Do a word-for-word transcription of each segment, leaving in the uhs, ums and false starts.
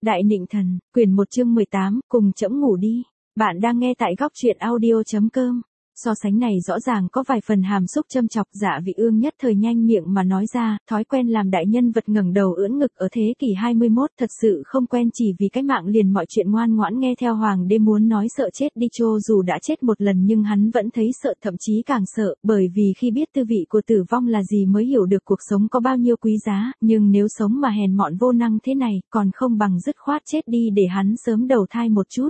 Đại Nịnh Thần, quyển một chương mười tám, cùng trẫm ngủ đi. Bạn đang nghe tại góc truyện audio chấm com. So sánh này rõ ràng có vài phần hàm xúc châm chọc. Dạ Vị Ương nhất thời nhanh miệng mà nói ra, thói quen làm đại nhân vật ngẩng đầu ưỡn ngực ở thế kỷ hai mươi mốt, thật sự không quen, chỉ vì cái mạng liền mọi chuyện ngoan ngoãn nghe theo hoàng đế muốn nói sợ chết đi. Cho dù đã chết một lần nhưng hắn vẫn thấy sợ, thậm chí càng sợ, bởi vì khi biết tư vị của tử vong là gì mới hiểu được cuộc sống có bao nhiêu quý giá, nhưng nếu sống mà hèn mọn vô năng thế này, còn không bằng dứt khoát chết đi để hắn sớm đầu thai một chút.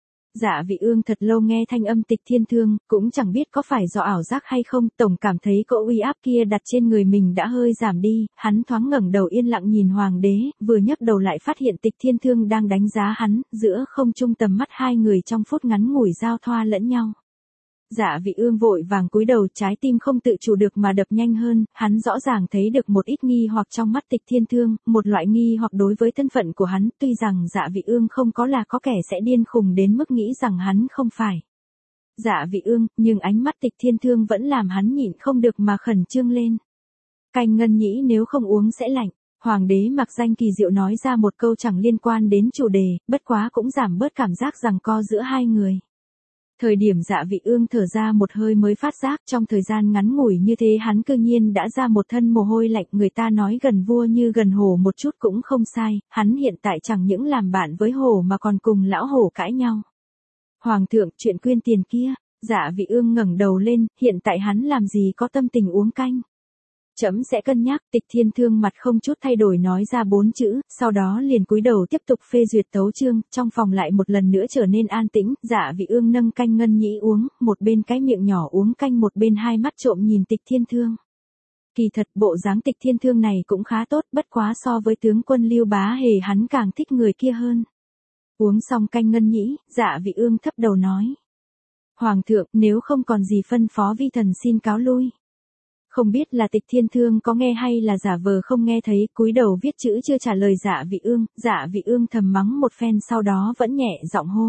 Dạ Vị Ương thật lâu nghe thanh âm Tịch Thiên Thương, cũng chẳng biết có phải do ảo giác hay không, tổng cảm thấy cỗ uy áp kia đặt trên người mình đã hơi giảm đi, hắn thoáng ngẩng đầu yên lặng nhìn hoàng đế, vừa nhấc đầu lại phát hiện Tịch Thiên Thương đang đánh giá hắn, giữa không trung tầm mắt hai người trong phút ngắn ngủi giao thoa lẫn nhau. Dạ Vị Ương vội vàng cúi đầu, trái tim không tự chủ được mà đập nhanh hơn, hắn rõ ràng thấy được một ít nghi hoặc trong mắt Tịch Thiên Thương, một loại nghi hoặc đối với thân phận của hắn, tuy rằng Dạ Vị Ương không có là có kẻ sẽ điên khùng đến mức nghĩ rằng hắn không phải Dạ Vị Ương, nhưng ánh mắt Tịch Thiên Thương vẫn làm hắn nhịn không được mà khẩn trương lên. Canh ngân nhĩ nếu không uống sẽ lạnh. Hoàng đế mặc danh kỳ diệu nói ra một câu chẳng liên quan đến chủ đề, bất quá cũng giảm bớt cảm giác giằng co giữa hai người. Thời điểm Dạ Vị Ương thở ra một hơi mới phát giác trong thời gian ngắn ngủi như thế hắn cư nhiên đã ra một thân mồ hôi lạnh. Người ta nói gần vua như gần hổ một chút cũng không sai, hắn hiện tại chẳng những làm bạn với hổ mà còn cùng lão hổ cãi nhau. Hoàng thượng, chuyện quyên tiền kia. Dạ Vị Ương ngẩng đầu lên, hiện tại hắn làm gì có tâm tình uống canh. Trẫm sẽ cân nhắc. Tịch Thiên Thương mặt không chút thay đổi nói ra bốn chữ, sau đó liền cúi đầu tiếp tục phê duyệt tấu chương, trong phòng lại một lần nữa trở nên an tĩnh. Dạ Vị Ương nâng canh ngân nhĩ uống, một bên cái miệng nhỏ uống canh, một bên hai mắt trộm nhìn Tịch Thiên Thương. Kỳ thật bộ dáng Tịch Thiên Thương này cũng khá tốt, bất quá so với tướng quân Lưu Bá Hề hắn càng thích người kia hơn. Uống xong canh ngân nhĩ, Dạ Vị Ương thấp đầu nói: Hoàng thượng, nếu không còn gì phân phó vi thần xin cáo lui. Không biết là Tịch Thiên Thương có nghe hay là giả vờ không nghe thấy, cúi đầu viết chữ chưa trả lời Dạ Vị Ương. Dạ Vị Ương thầm mắng một phen sau đó vẫn nhẹ giọng hô: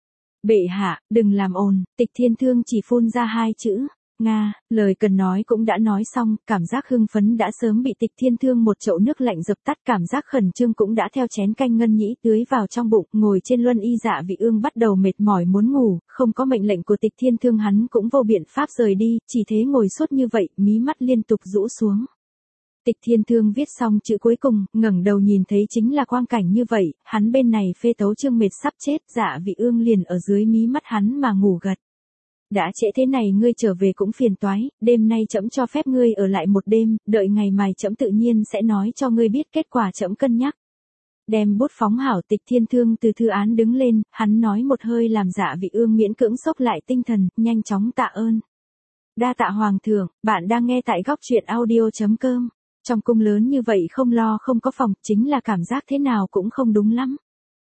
Bệ hạ, đừng làm ồn. Tịch Thiên Thương chỉ phun ra hai chữ: Nga. Lời cần nói cũng đã nói xong, cảm giác hưng phấn đã sớm bị Tịch Thiên Thương một chậu nước lạnh dập tắt, cảm giác khẩn trương cũng đã theo chén canh ngân nhĩ tưới vào trong bụng. Ngồi trên luân y Dạ Vị Ương bắt đầu mệt mỏi muốn ngủ, không có mệnh lệnh của Tịch Thiên Thương hắn cũng vô biện pháp rời đi, chỉ thế ngồi suốt như vậy, mí mắt liên tục rũ xuống. Tịch Thiên Thương viết xong chữ cuối cùng, ngẩng đầu nhìn thấy chính là quang cảnh như vậy, hắn bên này phê tấu chương mệt sắp chết, Dạ Vị Ương liền ở dưới mí mắt hắn mà ngủ gật. Đã trễ thế này ngươi trở về cũng phiền toái, đêm nay trẫm cho phép ngươi ở lại một đêm, đợi ngày mai trẫm tự nhiên sẽ nói cho ngươi biết kết quả trẫm cân nhắc. Đem bút phóng hảo. Tịch Thiên Thương từ thư án đứng lên, hắn nói một hơi làm Dạ Vị Ương miễn cưỡng xốc lại tinh thần, nhanh chóng tạ ơn. Đa tạ hoàng thượng. Bạn đang nghe tại góc truyện audio chấm com. Trong cung lớn như vậy không lo không có phòng, chính là cảm giác thế nào cũng không đúng lắm.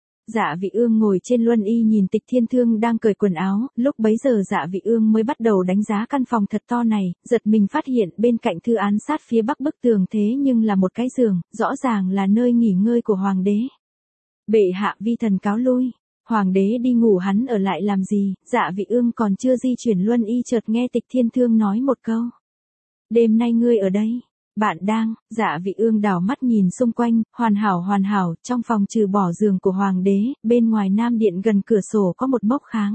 Dạ Vị Ương ngồi trên luân y nhìn Tịch Thiên Thương đang cởi quần áo, lúc bấy giờ Dạ Vị Ương mới bắt đầu đánh giá căn phòng thật to này, giật mình phát hiện bên cạnh thư án sát phía bắc bức tường thế nhưng là một cái giường, rõ ràng là nơi nghỉ ngơi của hoàng đế. Bệ hạ, vi thần cáo lui. Hoàng đế đi ngủ hắn ở lại làm gì? Dạ Vị Ương còn chưa di chuyển luân y chợt nghe Tịch Thiên Thương nói một câu: Đêm nay ngươi ở đây. Bạn đang. Dạ Vị Ương đảo mắt nhìn xung quanh, hoàn hảo hoàn hảo, trong phòng trừ bỏ giường của hoàng đế, bên ngoài nam điện gần cửa sổ có một mốc kháng.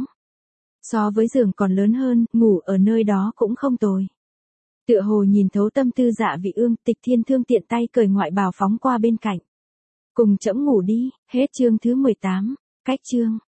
So với giường còn lớn hơn, ngủ ở nơi đó cũng không tồi. Tựa hồ nhìn thấu tâm tư Dạ Vị Ương, Tịch Thiên Thương tiện tay cởi ngoại bào phóng qua bên cạnh. Cùng trẫm ngủ đi. Hết chương thứ mười tám. Cách chương.